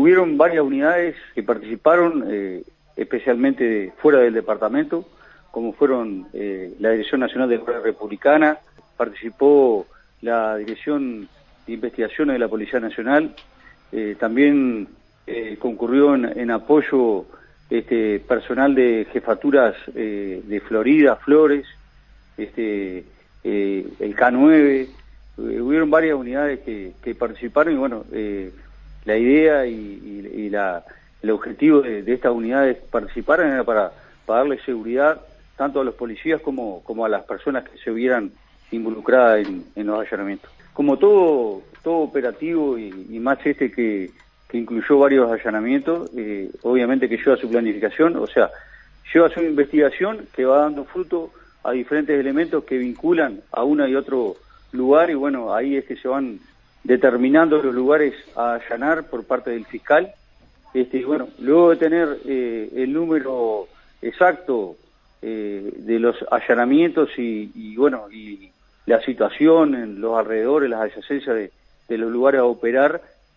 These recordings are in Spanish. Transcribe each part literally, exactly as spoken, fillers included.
Hubieron varias unidades que participaron, eh, especialmente fuera del departamento, como fueron eh, la Dirección Nacional de la Guardia Republicana, participó la Dirección de Investigaciones de la Policía Nacional, eh, también eh, concurrió en, en apoyo este, personal de jefaturas eh, de Florida, Flores, este, eh, el K nueve, eh, hubieron varias unidades que, que participaron y bueno, eh, la idea y, y, y la, el objetivo de, de estas unidades participaran era para, para darle seguridad tanto a los policías como, como a las personas que se vieran involucradas en, en los allanamientos. Como todo, todo operativo y, y más este que, que incluyó varios allanamientos, eh, obviamente que lleva su planificación, o sea, lleva su investigación que va dando fruto a diferentes elementos que vinculan a uno y otro lugar y bueno, ahí es que se van determinando los lugares a allanar por parte del fiscal. Este, y bueno, luego de tener eh, el número exacto eh, de los allanamientos y, y bueno, y la situación en los alrededores, las adyacencias de, de los lugares a operar,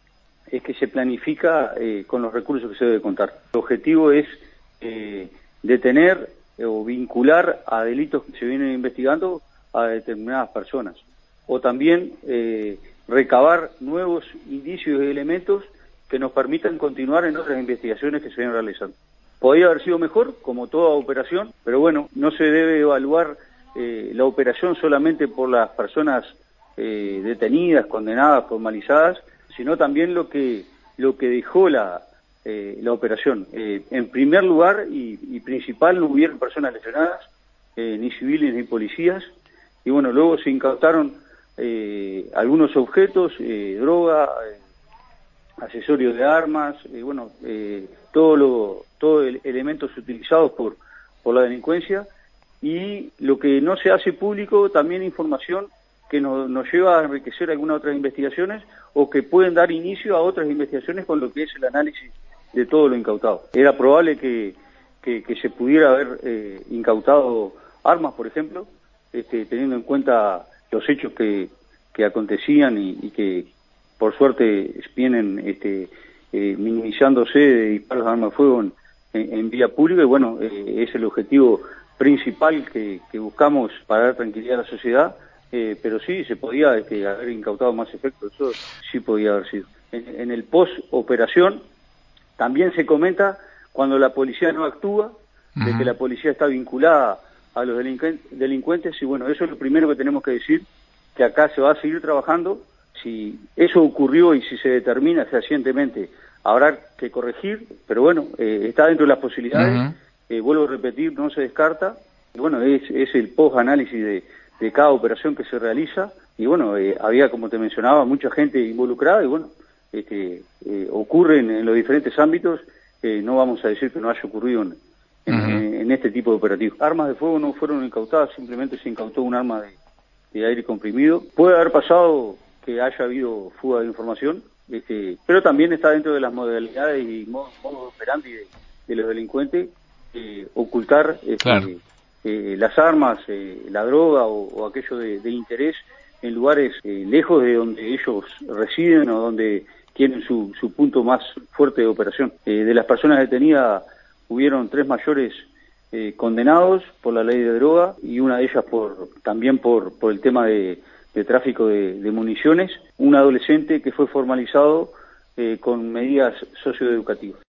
es que se planifica eh, con los recursos que se debe contar. El objetivo es eh, detener o vincular a delitos que se vienen investigando a determinadas personas, o también eh, recabar nuevos indicios y elementos que nos permitan continuar en otras investigaciones que se vienen realizando. Podría haber sido mejor, como toda operación, pero bueno, no se debe evaluar eh, la operación solamente por las personas eh, detenidas, condenadas, formalizadas, sino también lo que, lo que dejó la, eh, la operación. Eh, en primer lugar y, y principal, no hubieron personas lesionadas, eh, ni civiles ni policías, y bueno, luego se incautaron eh, algunos objetos, eh, droga, eh, accesorios de armas, eh, bueno, eh, todo lo, todo el, elementos utilizados por, por la delincuencia, y lo que no se hace público, también información que nos, nos lleva a enriquecer algunas otras investigaciones o que pueden dar inicio a otras investigaciones con lo que es el análisis de todo lo incautado. Era probable que, que, que se pudiera haber eh, incautado armas, por ejemplo, este, teniendo en cuenta los hechos que, que acontecían y, y que por suerte vienen este, eh, minimizándose de disparos de armas de fuego en, en, en vía pública y bueno, eh, es el objetivo principal que, que buscamos para dar tranquilidad a la sociedad. Eh, pero sí, se podía este, haber incautado más efectos, eso sí podía haber sido. En, en el post-operación también se comenta cuando la policía no actúa, uh-huh. de que la policía está vinculada a los delincuentes, y bueno, eso es lo primero que tenemos que decir, que acá se va a seguir trabajando. Si eso ocurrió y si se determina fehacientemente, habrá que corregir, pero bueno, eh, está dentro de las posibilidades, uh-huh. eh, vuelvo a repetir, no se descarta, y bueno, es, es el post-análisis de de cada operación que se realiza, y bueno, eh, había, como te mencionaba, mucha gente involucrada, y bueno, este, eh, ocurren en los diferentes ámbitos, eh, no vamos a decir que no haya ocurrido en, en, uh-huh. en este tipo de operativos. Armas de fuego no fueron incautadas, simplemente se incautó un arma de, de aire comprimido. Puede haber pasado que haya habido fuga de información, este, pero también está dentro de las modalidades y modos modo operandi de, de los delincuentes, eh, ocultar este, claro. Eh, las armas, eh, la droga o, o aquello de, de interés en lugares eh, lejos de donde ellos residen o donde tienen su, su punto más fuerte de operación. Eh, de las personas detenidas hubieron tres mayores eh, condenados por la ley de droga y una de ellas por también por, por el tema de, de tráfico de, de municiones, un adolescente que fue formalizado eh, con medidas socioeducativas.